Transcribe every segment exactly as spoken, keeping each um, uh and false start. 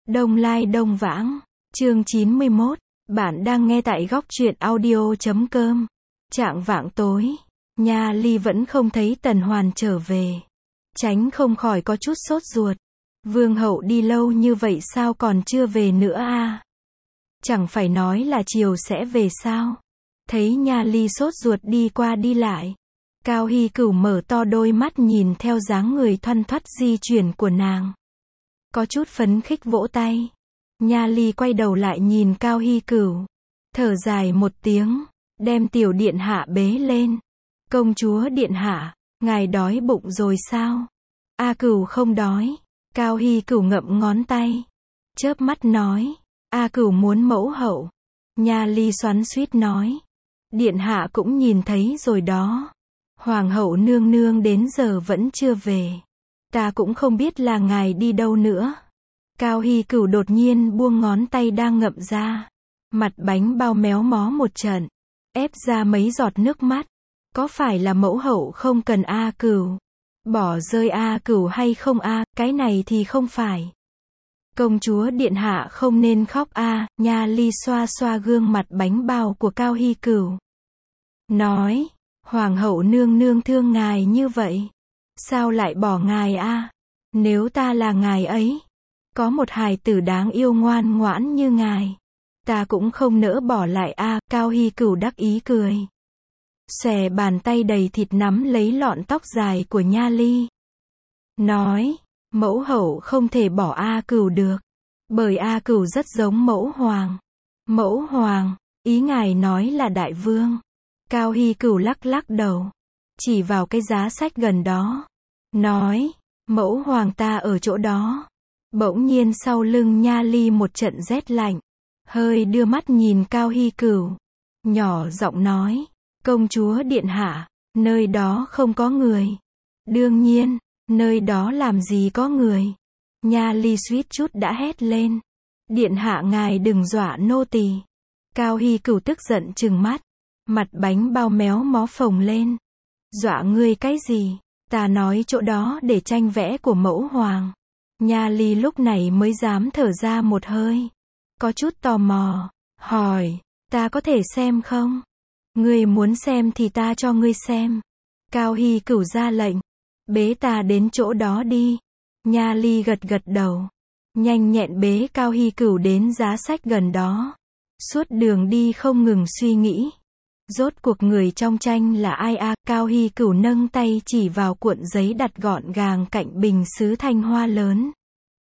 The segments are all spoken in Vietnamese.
Đông Lai Đông Vãng, chương chín mươi mốt, bạn đang nghe tại góc truyện audio chấm com. Trạng vạng tối, Nha Ly vẫn không thấy Tần Hoàn trở về. Tránh không khỏi có chút sốt ruột. Vương hậu đi lâu như vậy sao còn chưa về nữa à? Chẳng phải nói là chiều sẽ về sao? Thấy Nha Ly sốt ruột đi qua đi lại. Cao Hy Cửu mở to đôi mắt nhìn theo dáng người thoăn thoắt di chuyển của nàng. Có chút phấn khích vỗ tay. Nha Ly quay đầu lại nhìn Cao Hy Cửu. Thở dài một tiếng, đem tiểu điện hạ bế lên. Công chúa điện hạ, ngài đói bụng rồi sao? A Cửu không đói. Cao Hy Cửu ngậm ngón tay. Chớp mắt nói. A Cửu muốn mẫu hậu. Nha Ly xoắn xuýt nói. Điện hạ cũng nhìn thấy rồi đó. Hoàng hậu nương nương đến giờ vẫn chưa về. Ta cũng không biết là ngài đi đâu nữa. Cao Hy Cửu đột nhiên buông ngón tay đang ngậm ra. Mặt bánh bao méo mó một trận. Ép ra mấy giọt nước mắt. Có phải là mẫu hậu không cần A Cửu? Bỏ rơi A Cửu hay không a? Cái này thì không phải. Công chúa điện hạ không nên khóc a. Nha Ly xoa xoa gương mặt bánh bao của Cao Hy Cửu. Nói. Hoàng hậu nương nương thương ngài như vậy. Sao lại bỏ ngài a? Nếu ta là ngài ấy. Có một hài tử đáng yêu ngoan ngoãn như ngài. Ta cũng không nỡ bỏ lại a. Cao Hy Cửu đắc ý cười. Xòe bàn tay đầy thịt nắm lấy lọn tóc dài của Nha Ly. Nói. Mẫu hậu không thể bỏ A Cửu được. Bởi A Cửu rất giống mẫu hoàng. Mẫu hoàng. Ý ngài nói là đại vương. Cao Hy Cửu lắc lắc đầu. Chỉ vào cái giá sách gần đó. Nói. Mẫu hoàng ta ở chỗ đó. Bỗng nhiên sau lưng Nha Ly một trận rét lạnh. Hơi đưa mắt nhìn Cao Hy Cửu. Nhỏ giọng nói. Công chúa điện hạ. Nơi đó không có người. Đương nhiên. Nơi đó làm gì có người. Nha Ly suýt chút đã hét lên. Điện hạ ngài đừng dọa nô tỳ. Cao Hy Cửu tức giận trừng mắt. Mặt bánh bao méo mó phồng lên. Dọa ngươi cái gì? Ta nói chỗ đó để tranh vẽ của mẫu hoàng. Nha Ly lúc này mới dám thở ra một hơi. Có chút tò mò. Hỏi. Ta có thể xem không? Ngươi muốn xem thì ta cho ngươi xem. Cao Hy Cửu ra lệnh. Bế ta đến chỗ đó đi. Nha Ly gật gật đầu. Nhanh nhẹn bế Cao Hy Cửu đến giá sách gần đó. Suốt đường đi không ngừng suy nghĩ. Rốt cuộc người trong tranh là ai a? Cao Hy Cửu nâng tay chỉ vào cuộn giấy đặt gọn gàng cạnh bình sứ thanh hoa lớn.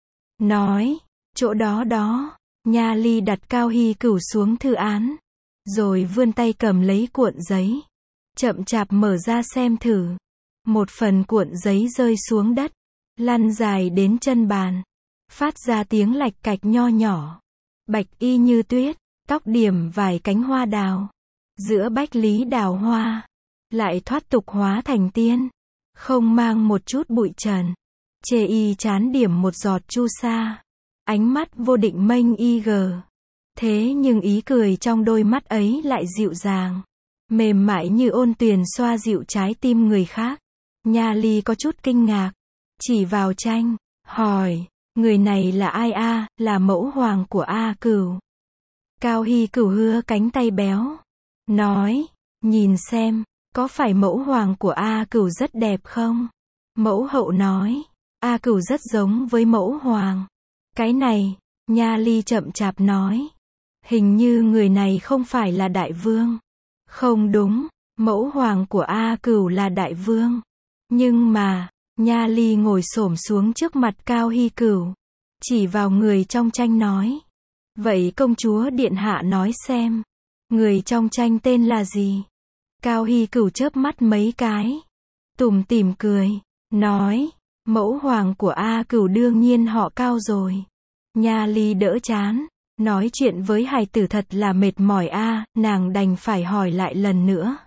Nói. Chỗ đó đó. Nha Ly đặt Cao Hy Cửu xuống thư án. Rồi vươn tay cầm lấy cuộn giấy. Chậm chạp mở ra xem thử. Một phần cuộn giấy rơi xuống đất. Lăn dài đến chân bàn. Phát ra tiếng lạch cạch nho nhỏ. Bạch y như tuyết. Tóc điểm vài cánh hoa đào. Giữa bách lý đào hoa. Lại thoát tục hóa thành tiên. Không mang một chút bụi trần. Chê y chán điểm một giọt chu sa. Ánh mắt vô định mênh y gờ. Thế nhưng ý cười trong đôi mắt ấy lại dịu dàng. Mềm mại như ôn tuyền xoa dịu trái tim người khác. Nha Ly có chút kinh ngạc. Chỉ vào tranh. Hỏi. Người này là ai a? Là mẫu hoàng của A Cửu. Cao Hy Cửu hưa cánh tay béo. Nói. Nhìn xem. Có phải mẫu hoàng của A Cửu rất đẹp không? Mẫu hậu nói. A Cửu rất giống với mẫu hoàng. Cái này. Nha Ly chậm chạp nói. Hình như người này không phải là đại vương. Không đúng. Mẫu hoàng của A Cửu là đại vương. Nhưng mà. Nha Ly ngồi xổm xuống trước mặt Cao Hy Cửu. Chỉ vào người trong tranh nói. Vậy công chúa điện hạ nói xem. Người trong tranh tên là gì? Cao Hy Cửu chớp mắt mấy cái. Tủm tỉm cười. Nói. Mẫu hoàng của A Cửu đương nhiên họ Cao rồi. Nha Ly đỡ chán. Nói chuyện với hài tử thật là mệt mỏi a. Nàng đành phải hỏi lại lần nữa.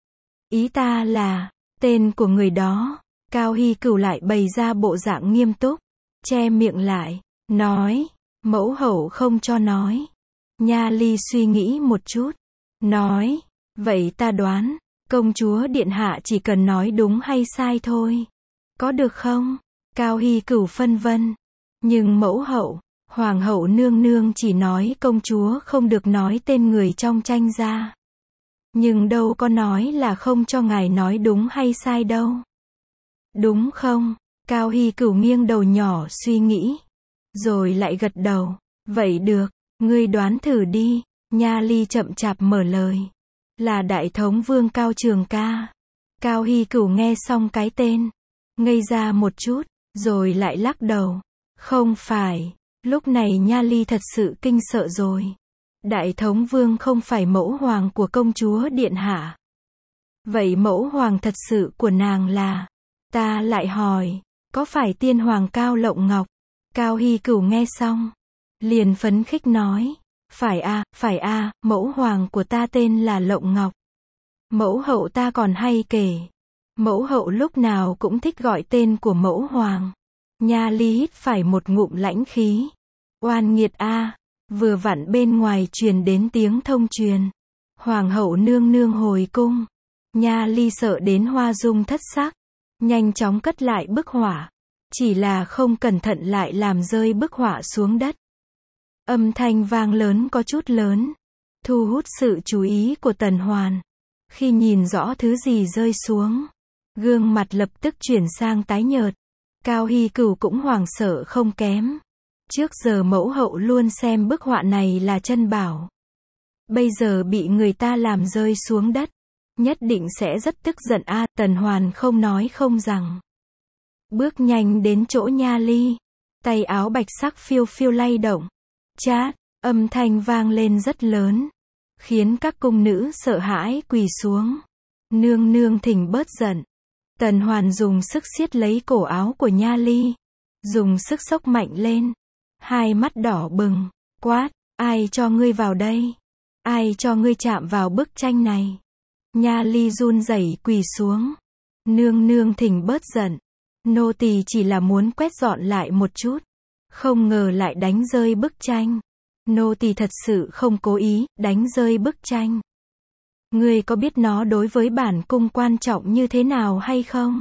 Ý ta là. Tên của người đó. Cao Hy Cửu lại bày ra bộ dạng nghiêm túc. Che miệng lại. Nói. Mẫu hậu không cho nói. Nha Ly suy nghĩ một chút. Nói. Vậy ta đoán. Công chúa điện hạ chỉ cần nói đúng hay sai thôi. Có được không? Cao Hy Cửu phân vân. Nhưng mẫu hậu. Hoàng hậu nương nương chỉ nói công chúa không được nói tên người trong tranh ra. Nhưng đâu có nói là không cho ngài nói đúng hay sai đâu. Đúng không? Cao Hy Cửu nghiêng đầu nhỏ suy nghĩ. Rồi lại gật đầu. Vậy được, ngươi đoán thử đi. Nha Ly chậm chạp mở lời. Là Đại Thống Vương Cao Trường Ca. Cao Hy Cửu nghe xong cái tên. Ngây ra một chút, rồi lại lắc đầu. Không phải. Lúc này Nha Ly thật sự kinh sợ rồi. Đại Thống Vương không phải mẫu hoàng của công chúa điện hạ. Vậy mẫu hoàng thật sự của nàng là? Ta lại hỏi, có phải tiên hoàng Cao Lộng Ngọc? Cao Hy Cửu nghe xong, liền phấn khích nói, phải a, phải a, mẫu hoàng của ta tên là Lộng Ngọc. Mẫu hậu ta còn hay kể, mẫu hậu lúc nào cũng thích gọi tên của mẫu hoàng. Nha Ly hít phải một ngụm lãnh khí. Oan nghiệt a. Vừa vặn bên ngoài truyền đến tiếng thông truyền. Hoàng hậu nương nương hồi cung. Nha Ly sợ đến hoa dung thất sắc. Nhanh chóng cất lại bức họa. Chỉ là không cẩn thận lại làm rơi bức họa xuống đất. Âm thanh vang lớn có chút lớn. Thu hút sự chú ý của Tần Hoàn. Khi nhìn rõ thứ gì rơi xuống, gương mặt lập tức chuyển sang tái nhợt. Cao Hy Cửu cũng hoảng sợ không kém. Trước giờ mẫu hậu luôn xem bức họa này là chân bảo. Bây giờ bị người ta làm rơi xuống đất. Nhất định sẽ rất tức giận a. À, Tần Hoàn không nói không rằng. Bước nhanh đến chỗ Nha Ly. Tay áo bạch sắc phiêu phiêu lay động. Chát, âm thanh vang lên rất lớn. Khiến các cung nữ sợ hãi quỳ xuống. Nương nương thỉnh bớt giận. Tần Hoàn dùng sức siết lấy cổ áo của Nha Ly. Dùng sức xốc mạnh lên. Hai mắt đỏ bừng. Quát, ai cho ngươi vào đây? Ai cho ngươi chạm vào bức tranh này? Nha Ly run rẩy quỳ xuống. Nương nương thỉnh bớt giận. Nô tỳ chỉ là muốn quét dọn lại một chút. Không ngờ lại đánh rơi bức tranh. Nô tỳ thật sự không cố ý, đánh rơi bức tranh. Ngươi có biết nó đối với bản cung quan trọng như thế nào hay không?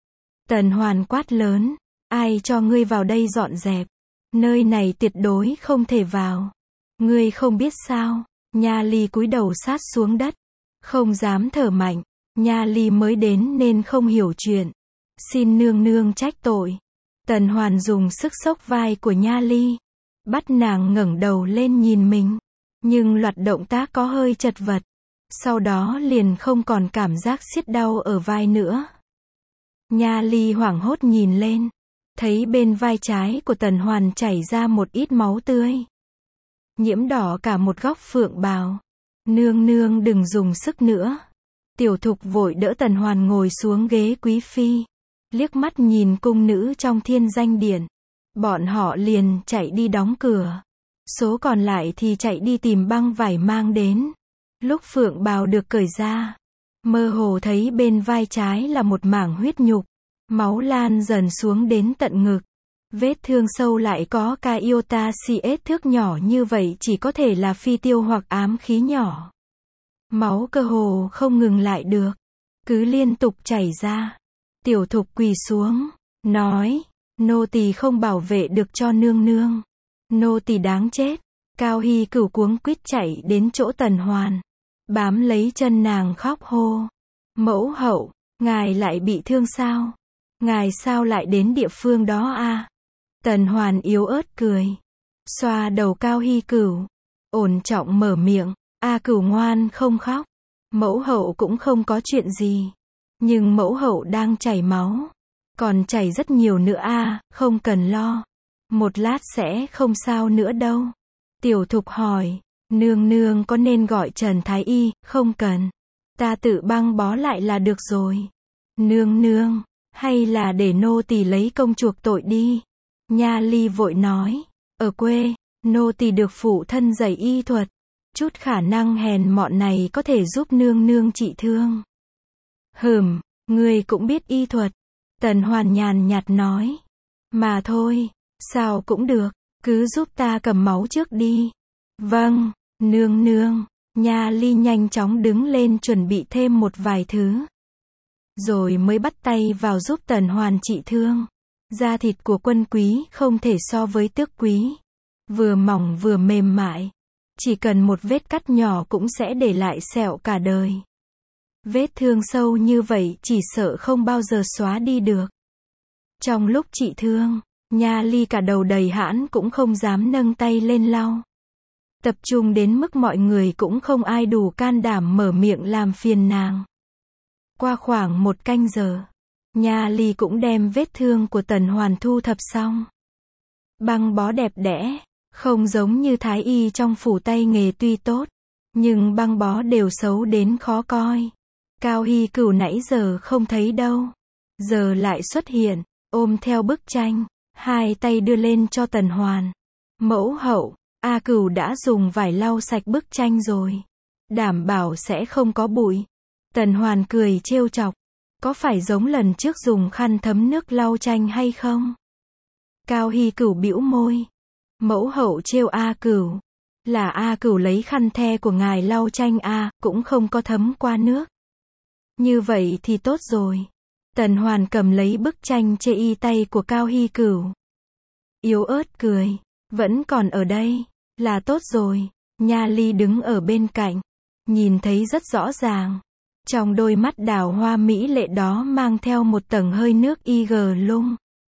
Tần Hoàn quát lớn. Ai cho ngươi vào đây dọn dẹp? Nơi này tuyệt đối không thể vào. Ngươi không biết sao? Nha Ly cúi đầu sát xuống đất. Không dám thở mạnh. Nha Ly mới đến nên không hiểu chuyện. Xin nương nương trách tội. Tần Hoàn dùng sức xốc vai của Nha Ly. Bắt nàng ngẩng đầu lên nhìn mình. Nhưng loạt động tác có hơi chật vật. Sau đó liền không còn cảm giác siết đau ở vai nữa. Nha Ly hoảng hốt nhìn lên. Thấy bên vai trái của Tần Hoàn chảy ra một ít máu tươi. Nhiễm đỏ cả một góc phượng bào. Nương nương đừng dùng sức nữa. Tiểu Thục vội đỡ Tần Hoàn ngồi xuống ghế quý phi. Liếc mắt nhìn cung nữ trong Thiên Danh Điện. Bọn họ liền chạy đi đóng cửa. Số còn lại thì chạy đi tìm băng vải mang đến. Lúc phượng bào được cởi ra, mơ hồ thấy bên vai trái là một mảng huyết nhục. Máu lan dần xuống đến tận ngực. Vết thương sâu lại có ca iota cs thước nhỏ như vậy chỉ có thể là phi tiêu hoặc ám khí nhỏ. Máu cơ hồ không ngừng lại được. Cứ liên tục chảy ra. Tiểu Thục quỳ xuống. Nói. Nô tỳ không bảo vệ được cho nương nương. Nô tỳ đáng chết. Cao Hy Cửu cuống quýt chạy đến chỗ Tần Hoàn. Bám lấy chân nàng khóc hô. Mẫu hậu. Ngài lại bị thương sao? Ngài sao lại đến địa phương đó a? À? Tần Hoàn yếu ớt cười. Xoa đầu Cao Hy Cửu. Ổn trọng mở miệng. A Cửu ngoan không khóc. Mẫu hậu cũng không có chuyện gì. Nhưng mẫu hậu đang chảy máu. Còn chảy rất nhiều nữa a, à, không cần lo. Một lát sẽ không sao nữa đâu. Tiểu Thục hỏi. Nương nương có nên gọi Trần Thái Y, không cần. Ta tự băng bó lại là được rồi. Nương nương. Hay là để nô tỳ lấy công chuộc tội đi. Nha Ly vội nói. Ở quê, nô tỳ được phụ thân dạy y thuật. Chút khả năng hèn mọn này có thể giúp nương nương trị thương. Hừm, ngươi cũng biết y thuật. Tần Hoàn nhàn nhạt nói. Mà thôi, sao cũng được, cứ giúp ta cầm máu trước đi. Vâng, nương nương. Nha Ly nhanh chóng đứng lên chuẩn bị thêm một vài thứ. Rồi mới bắt tay vào giúp Tần Hoàn trị thương. Da thịt của quân quý không thể so với tước quý. vừa mỏng vừa mềm mại. Chỉ cần một vết cắt nhỏ cũng sẽ để lại sẹo cả đời. Vết thương sâu như vậy chỉ sợ không bao giờ xóa đi được. Trong lúc trị thương, Nha Ly cả đầu đầy hãn cũng không dám nâng tay lên lau. Tập trung đến mức mọi người cũng không ai đủ can đảm mở miệng làm phiền nàng. Qua khoảng một canh giờ, Nha Ly cũng đem vết thương của Tần Hoàn thu thập xong. Băng bó đẹp đẽ, không giống như thái y trong phủ tay nghề tuy tốt, nhưng băng bó đều xấu đến khó coi. Cao Hy Cửu nãy giờ không thấy đâu, giờ lại xuất hiện, ôm theo bức tranh, hai tay đưa lên cho Tần Hoàn. Mẫu hậu, A Cửu đã dùng vải lau sạch bức tranh rồi, đảm bảo sẽ không có bụi. Tần Hoàn cười trêu chọc, có phải giống lần trước dùng khăn thấm nước lau tranh hay không? Cao Hy Cửu bĩu môi. Mẫu hậu trêu A Cửu, là A Cửu lấy khăn the của ngài lau tranh a, cũng không có thấm qua nước. Như vậy thì tốt rồi. Tần Hoàn cầm lấy bức tranh chê y tay của Cao Hy Cửu. Yếu ớt cười, vẫn còn ở đây, là tốt rồi. Nha Ly đứng ở bên cạnh, nhìn thấy rất rõ ràng. Trong đôi mắt đào hoa mỹ lệ đó mang theo một tầng hơi nước y gờ lung.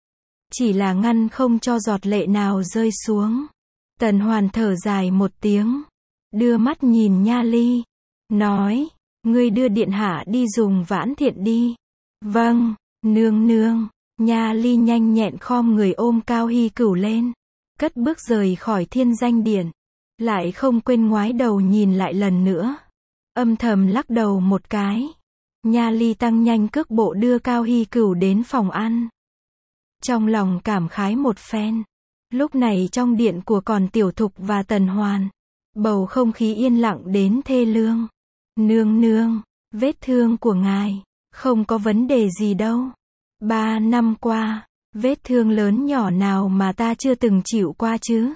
Chỉ là ngăn không cho giọt lệ nào rơi xuống. Tần Hoàn thở dài một tiếng, đưa mắt nhìn Nha Ly, nói, ngươi đưa điện hạ đi dùng vãn thiện đi. Vâng, nương nương. Nha Ly nhanh nhẹn khom người ôm Cao Hy Cửu lên, cất bước rời khỏi Thiên Danh Điện, lại không quên ngoái đầu nhìn lại lần nữa, âm thầm lắc đầu một cái. Nha Ly tăng nhanh cước bộ đưa Cao Hy Cửu đến phòng ăn. Trong lòng cảm khái một phen. Lúc này trong điện của còn Tiểu Thục và Tần Hoàn, bầu không khí yên lặng đến thê lương. Nương nương, vết thương của ngài, không có vấn đề gì đâu. Ba năm qua, vết thương lớn nhỏ nào mà ta chưa từng chịu qua chứ?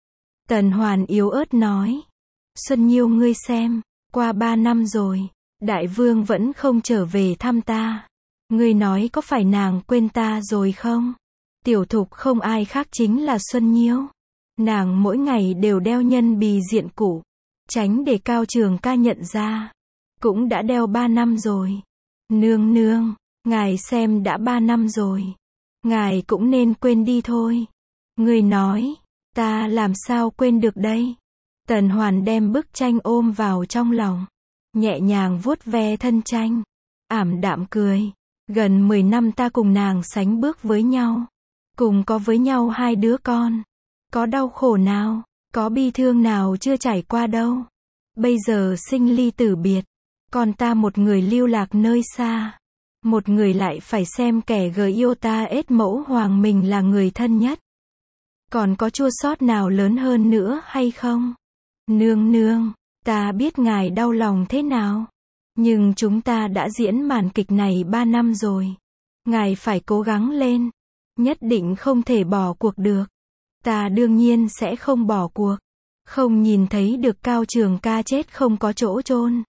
Tần Hoàn yếu ớt nói. Xuân Nhiêu ngươi xem, qua ba năm rồi, đại vương vẫn không trở về thăm ta. Ngươi nói có phải nàng quên ta rồi không? Tiểu Thục không ai khác chính là Xuân Nhiêu. Nàng mỗi ngày đều đeo nhân bì diện cũ, tránh để Cao Trường Ca nhận ra. Cũng đã đeo ba năm rồi. Nương nương, ngài xem đã ba năm rồi. Ngài cũng nên quên đi thôi. Ngươi nói, ta làm sao quên được đây? Tần Hoàn đem bức tranh ôm vào trong lòng, nhẹ nhàng vuốt ve thân tranh, ảm đạm cười. Gần mười năm ta cùng nàng sánh bước với nhau, cùng có với nhau hai đứa con. Có đau khổ nào, có bi thương nào chưa trải qua đâu. Bây giờ sinh ly tử biệt, còn ta một người lưu lạc nơi xa. Một người lại phải xem kẻ gờ yêu ta ết mẫu hoàng mình là người thân nhất. Còn có chua xót nào lớn hơn nữa hay không? Nương nương, ta biết ngài đau lòng thế nào. Nhưng chúng ta đã diễn màn kịch này ba năm rồi. Ngài phải cố gắng lên. Nhất định không thể bỏ cuộc được. Ta đương nhiên sẽ không bỏ cuộc. Không nhìn thấy được Cao Trường Ca chết không có chỗ chôn.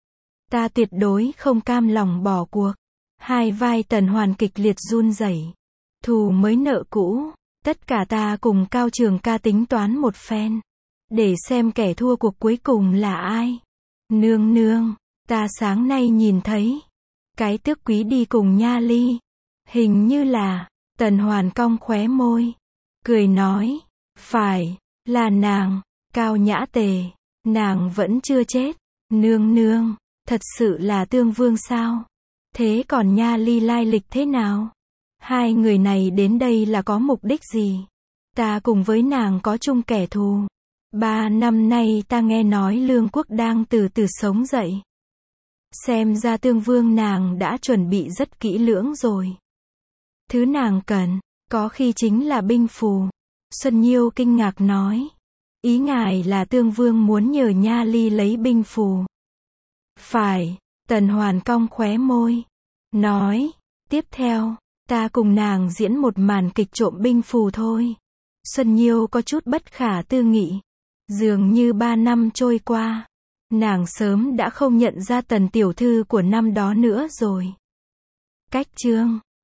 Ta tuyệt đối không cam lòng bỏ cuộc. Hai vai Tần Hoàn kịch liệt run rẩy. Thù mới nợ cũ. Tất cả ta cùng Cao Trường Ca tính toán một phen. Để xem kẻ thua cuộc cuối cùng là ai. Nương nương, ta sáng nay nhìn thấy. Cái Tước Quý đi cùng Nha Ly. Hình như là, Tần Hoàn cong khóe môi. Cười nói, phải, là nàng, Cao Nhã Tề. Nàng vẫn chưa chết. Nương nương, thật sự là Tương Vương sao? Thế còn Nha Ly lai lịch thế nào? Hai người này đến đây là có mục đích gì? Ta cùng với nàng có chung kẻ thù. Ba năm nay ta nghe nói Lương Quốc đang từ từ sống dậy. Xem ra Tương Vương nàng đã chuẩn bị rất kỹ lưỡng rồi. Thứ nàng cần, có khi chính là binh phù. Xuân Nhiêu kinh ngạc nói. Ý ngài là Tương Vương muốn nhờ Nha Ly lấy binh phù. Phải, Tần Hoàn cong khóe môi. Nói, tiếp theo, ta cùng nàng diễn một màn kịch trộm binh phù thôi. Xuân Nhiêu có chút bất khả tư nghị. Dường như ba năm trôi qua, nàng sớm đã không nhận ra Tần tiểu thư của năm đó nữa rồi. Cách chương